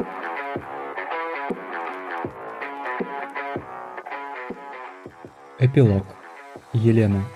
Эпилог. Елена.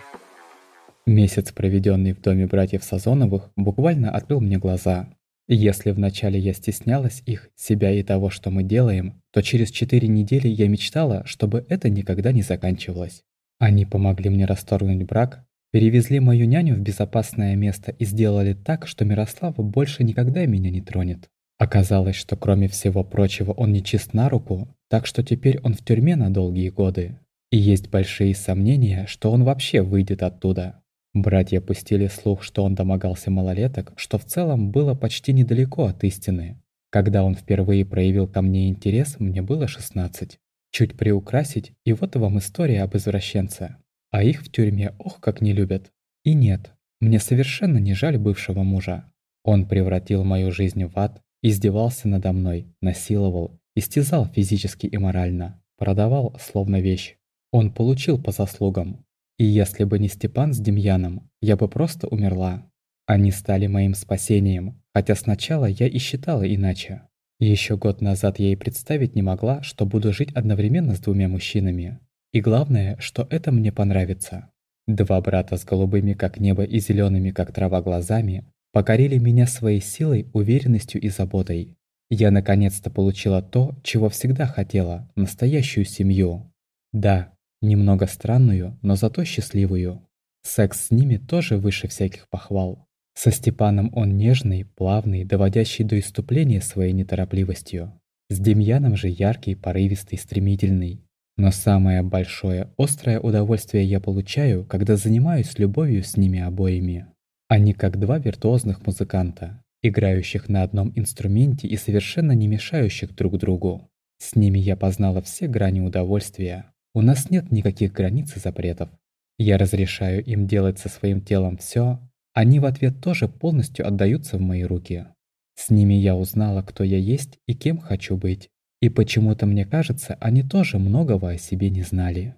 Месяц, проведенный в доме братьев Сазоновых, буквально открыл мне глаза. Если вначале я стеснялась их, себя и того, что мы делаем, то через 4 недели я мечтала, чтобы это никогда не заканчивалось. Они помогли мне расторгнуть брак, перевезли мою няню в безопасное место и сделали так, что Мирослав больше никогда меня не тронет. Оказалось, что кроме всего прочего он не чист на руку, так что теперь он в тюрьме на долгие годы. И есть большие сомнения, что он вообще выйдет оттуда. Братья пустили слух, что он домогался малолеток, что в целом было почти недалеко от истины. Когда он впервые проявил ко мне интерес, мне было 16. Чуть приукрасить, и вот вам история об извращенце. А их в тюрьме ох как не любят. И нет, мне совершенно не жаль бывшего мужа. Он превратил мою жизнь в ад, издевался надо мной, насиловал, истязал физически и морально, продавал словно вещь. Он получил по заслугам. И если бы не Степан с Демьяном, я бы просто умерла. Они стали моим спасением, хотя сначала я и считала иначе. Еще год назад я и представить не могла, что буду жить одновременно с двумя мужчинами. И главное, что это мне понравится. Два брата с голубыми как небо и зелеными как трава глазами покорили меня своей силой, уверенностью и заботой. Я наконец-то получила то, чего всегда хотела – настоящую семью. Да, немного странную, но зато счастливую. Секс с ними тоже выше всяких похвал. Со Степаном он нежный, плавный, доводящий до исступления своей неторопливостью. С Демьяном же яркий, порывистый, стремительный. Но самое большое, острое удовольствие я получаю, когда занимаюсь любовью с ними обоими. Они как два виртуозных музыканта, играющих на одном инструменте и совершенно не мешающих друг другу. С ними я познала все грани удовольствия. У нас нет никаких границ и запретов. Я разрешаю им делать со своим телом все, они в ответ тоже полностью отдаются в мои руки. С ними я узнала, кто я есть и кем хочу быть. И почему-то мне кажется, они тоже многого о себе не знали.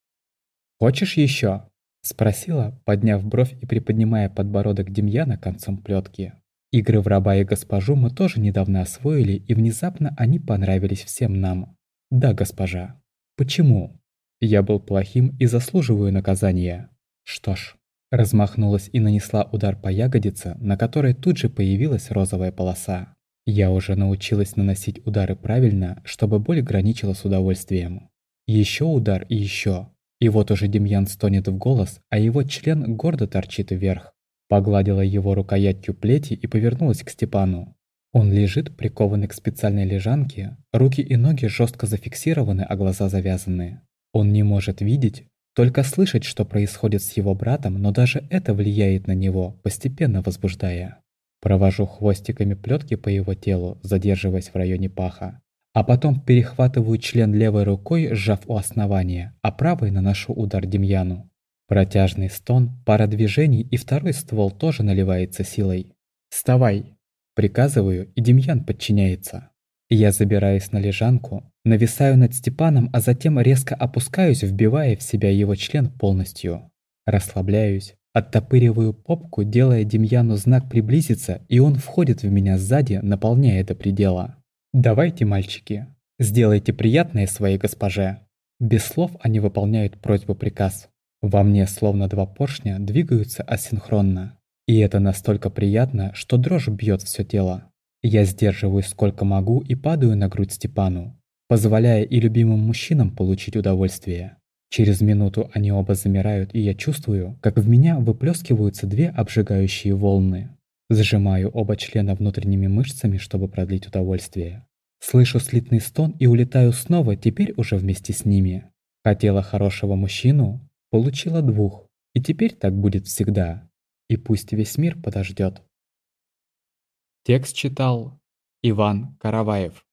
«Хочешь еще?» – спросила, подняв бровь и приподнимая подбородок Демьяна концом плетки. Игры в раба и госпожу мы тоже недавно освоили, и внезапно они понравились всем нам. Да, госпожа. Почему? Я был плохим и заслуживаю наказания. Что ж, размахнулась и нанесла удар по ягодице, на которой тут же появилась розовая полоса. Я уже научилась наносить удары правильно, чтобы боль граничила с удовольствием. Еще удар и еще. И вот уже Демьян стонет в голос, а его член гордо торчит вверх. Погладила его рукоятью плети и повернулась к Степану. Он лежит, прикованный к специальной лежанке, руки и ноги жестко зафиксированы, а глаза завязаны. Он не может видеть, только слышать, что происходит с его братом, но даже это влияет на него, постепенно возбуждая. Провожу хвостиками плетки по его телу, задерживаясь в районе паха. А потом перехватываю член левой рукой, сжав у основания, а правой наношу удар Демьяну. Протяжный стон, пара движений, и второй ствол тоже наливается силой. «Вставай!» Приказываю, и Демьян подчиняется. Я забираюсь на лежанку, нависаю над Степаном, а затем резко опускаюсь, вбивая в себя его член полностью. Расслабляюсь, оттопыриваю попку, делая Демьяну знак приблизиться, и он входит в меня сзади, наполняя до предела. «Давайте, мальчики, сделайте приятное своей госпоже». Без слов они выполняют просьбу-приказ. Во мне словно два поршня двигаются асинхронно. И это настолько приятно, что дрожь бьет все тело. Я сдерживаюсь сколько могу и падаю на грудь Степану, позволяя и любимым мужчинам получить удовольствие. Через минуту они оба замирают, и я чувствую, как в меня выплескиваются две обжигающие волны. Сжимаю оба члена внутренними мышцами, чтобы продлить удовольствие. Слышу слитный стон и улетаю снова, теперь уже вместе с ними. Хотела хорошего мужчину, получила двух. И теперь так будет всегда. И пусть весь мир подождет. Текст читал Иван Караваев.